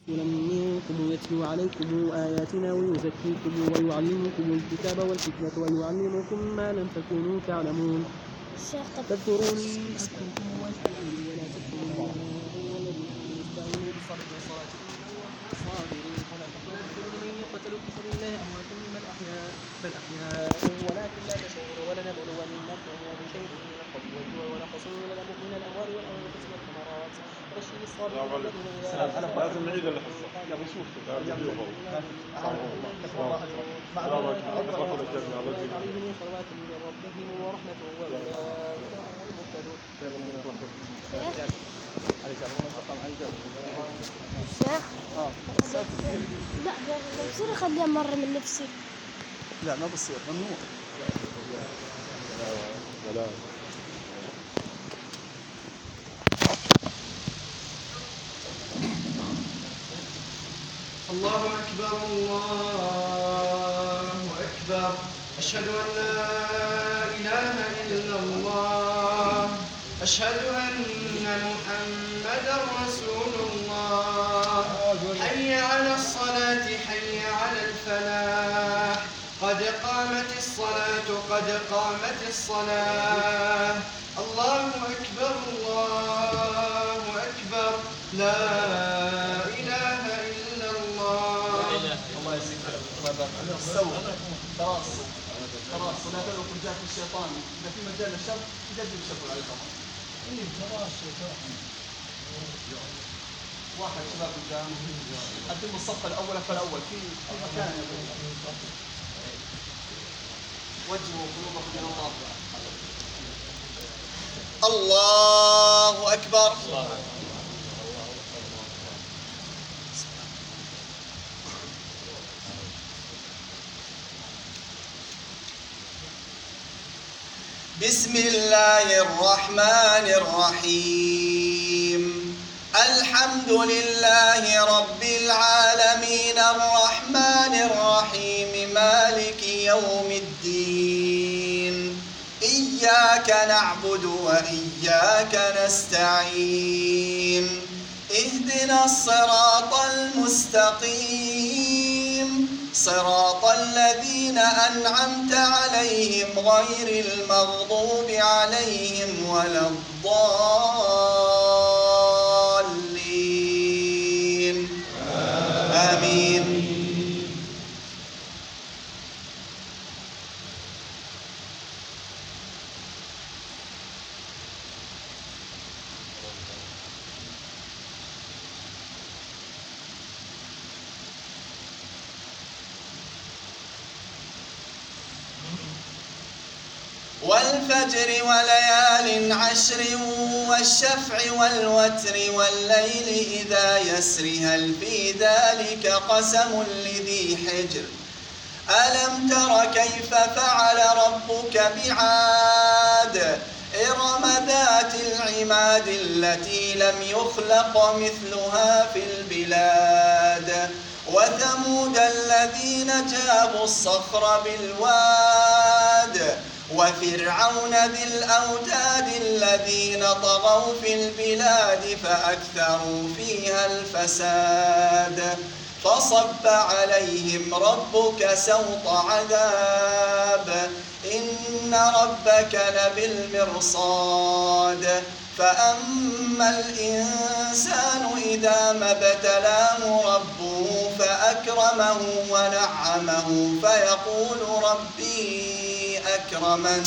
رسولا منكم يتلو عليكم آياتنا ويزكيكم ويعلمكم الكتاب والحكمة ويعلمكم ما لم تكونوا تعلمون فاذكروني أذكركم واشكروا لي ولا تكفرون أيها الذين آمنوا استعينوا بالصبر والصلاة إنه مع الصابرين ولا تقولوا لمن يقتل في سبيل الله أموات بل أحياء ولكن لا تشعرون ولنبلونكم بشيء من الخوف والجوع ونقص من الأموال والأنفس والثمرات وبشر الصابرين الذين إذا لازم نعيد الحصة. يلا شوف عليهم صلوات من ربهم ورحمة وأولئك هم المهتدون. لا بصير اخليها مرة من نفسي. لا ما بصير ممنوع. لا الله أكبر الله أكبر أشهد أن لا إله إلا الله أشهد أن محمدا رسول الله حي على الصلاة حي على الفلاح قد قامت الصلاة قد قامت الصلاة الله أكبر الله أكبر لا إله إلا الله. الله يسكر استوى خلاص ولا تلقوا رجال الشيطان اذا في مجال الشر يجدد الشر على الخطا. واحد شباب قدام قدم الصف الاول فالاول في مكان وجهوا قلوبكم الى الله. الله أكبر. بسم الله الرحمن الرحيم الحمد لله رب العالمين الرحمن الرحيم مالك يوم الدين إياك نعبد وإياك نستعين اهدنا الصراط المستقيم صراط الذين أنعمت عليهم غير المغضوب عليهم ولا الضالين آمين. والفجر وليال عشر والشفع والوتر والليل إذا يسر هل في ذلك قسم لذي حجر ألم تر كيف فعل ربك بعاد إرم ذات العماد التي لم يخلق مثلها في البلاد وثمود الذين جابوا الصخر بالواد وفرعون ذي الأوتاد الذين طغوا في البلاد فأكثروا فيها الفساد فصب عليهم ربك سوط عذاب إن ربك لبالمرصاد فأما الإنسان إذا ما ابتلاه ربه فأكرمه ونعمه فيقول ربي أكرمن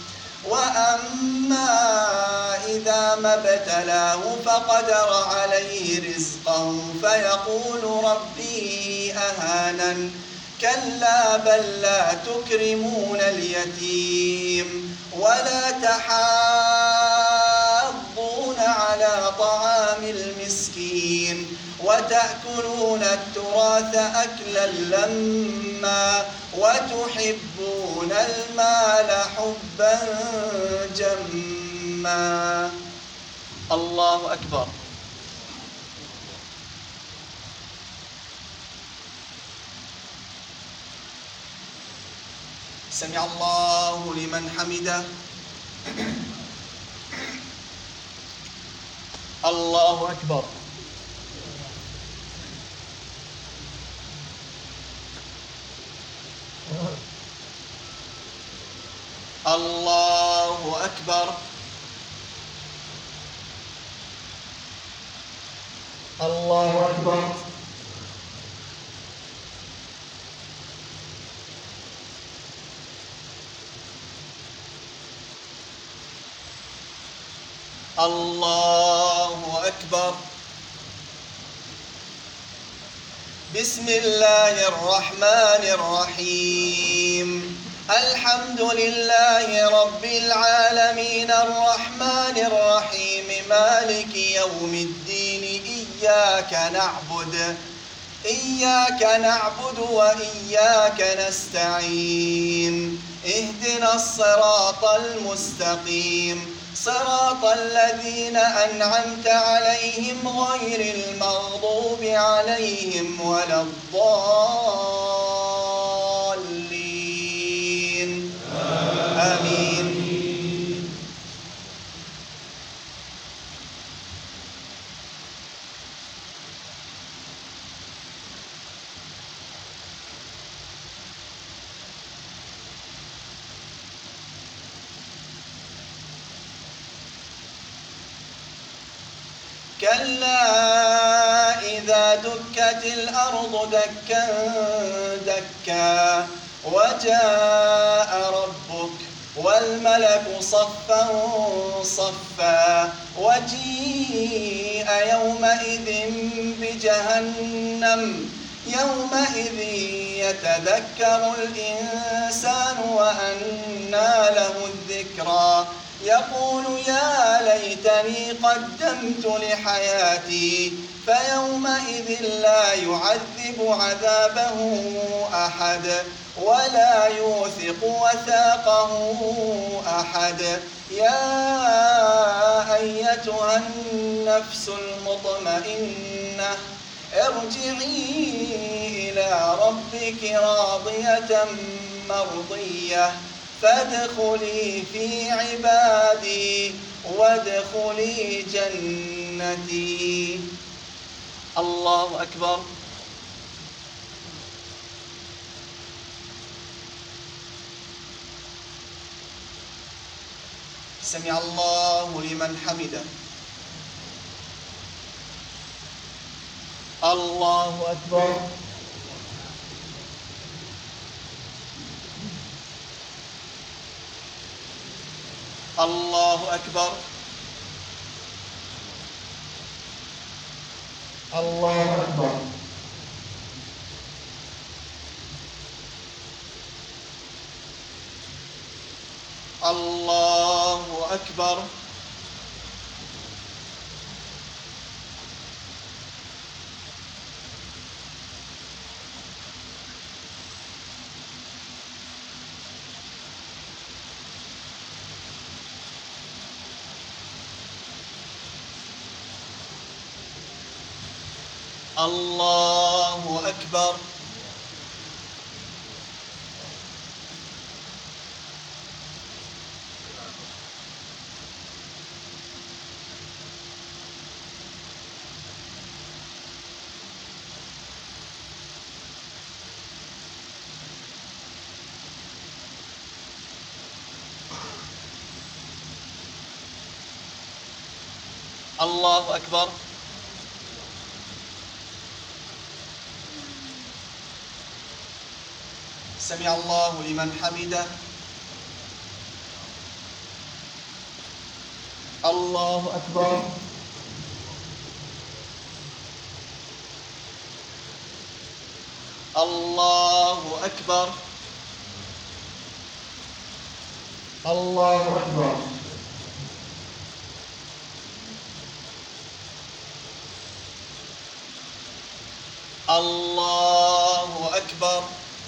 وأما إذا ما ابتلاه فقدر عليه رزقه فيقول ربي أهانن كلا بل لا تكرمون اليتيم ولا تحاضون على طعام المسكين وتأكلون التراث أكلا لما وتحبون المال حبا جما. الله أكبر. سمع الله لمن حمده. الله أكبر. الله أكبر. الله أكبر. الله أكبر. بسم الله الرحمن الرحيم. الحمد لله رب العالمين الرحمن الرحيم مالك يوم الدين إياك نعبد وإياك نستعين اهدنا الصراط المستقيم صراط الذين أنعمت عليهم غير المغضوب عليهم ولا الضالين آمين. كلا إذا دكت الأرض دكا دكا وجاء ربك والملك صفا صفا وجيء يومئذ بجهنم يومئذ يتذكر الإنسان وأنى له الذكرى يقول يا ليتني قدمت لحياتي فيومئذ لا يعذب عذابه أحد ولا يوثق وثاقه أحد. يا أيتها النفس المطمئنة ارجعي إلى ربك راضية مرضية فادخلي في عبادي وادخلي جنتي. الله أكبر. سمع الله لمن حمده. الله أكبر. الله أكبر. الله أكبر. الله أكبر. الله أكبر. الله أكبر. سمع الله لمن حمده. الله أكبر. الله أكبر. الله أكبر. الله أكبر.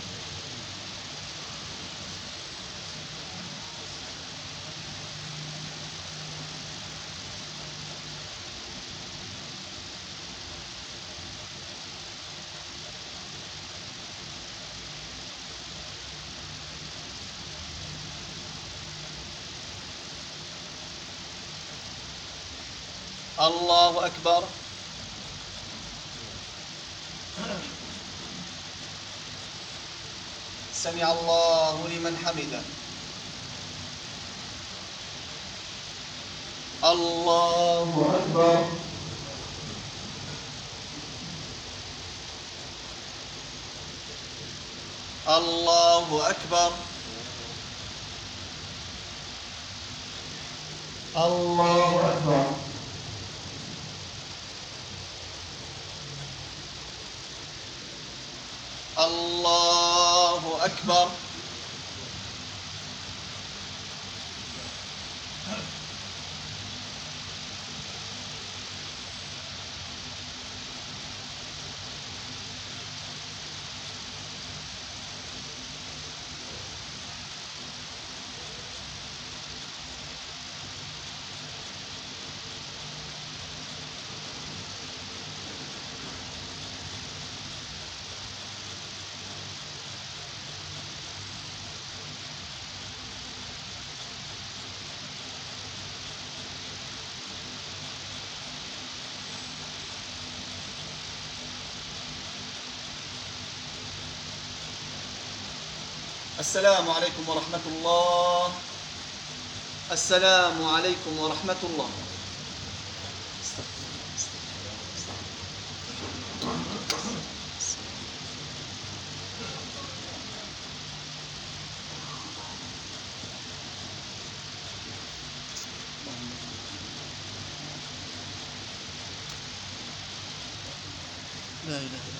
الله أكبر. سمع الله لمن حمده. الله أكبر. الله أكبر. الله أكبر. الله أكبر. السلام عليكم ورحمة الله. السلام عليكم ورحمة الله. لا إله إلا الله.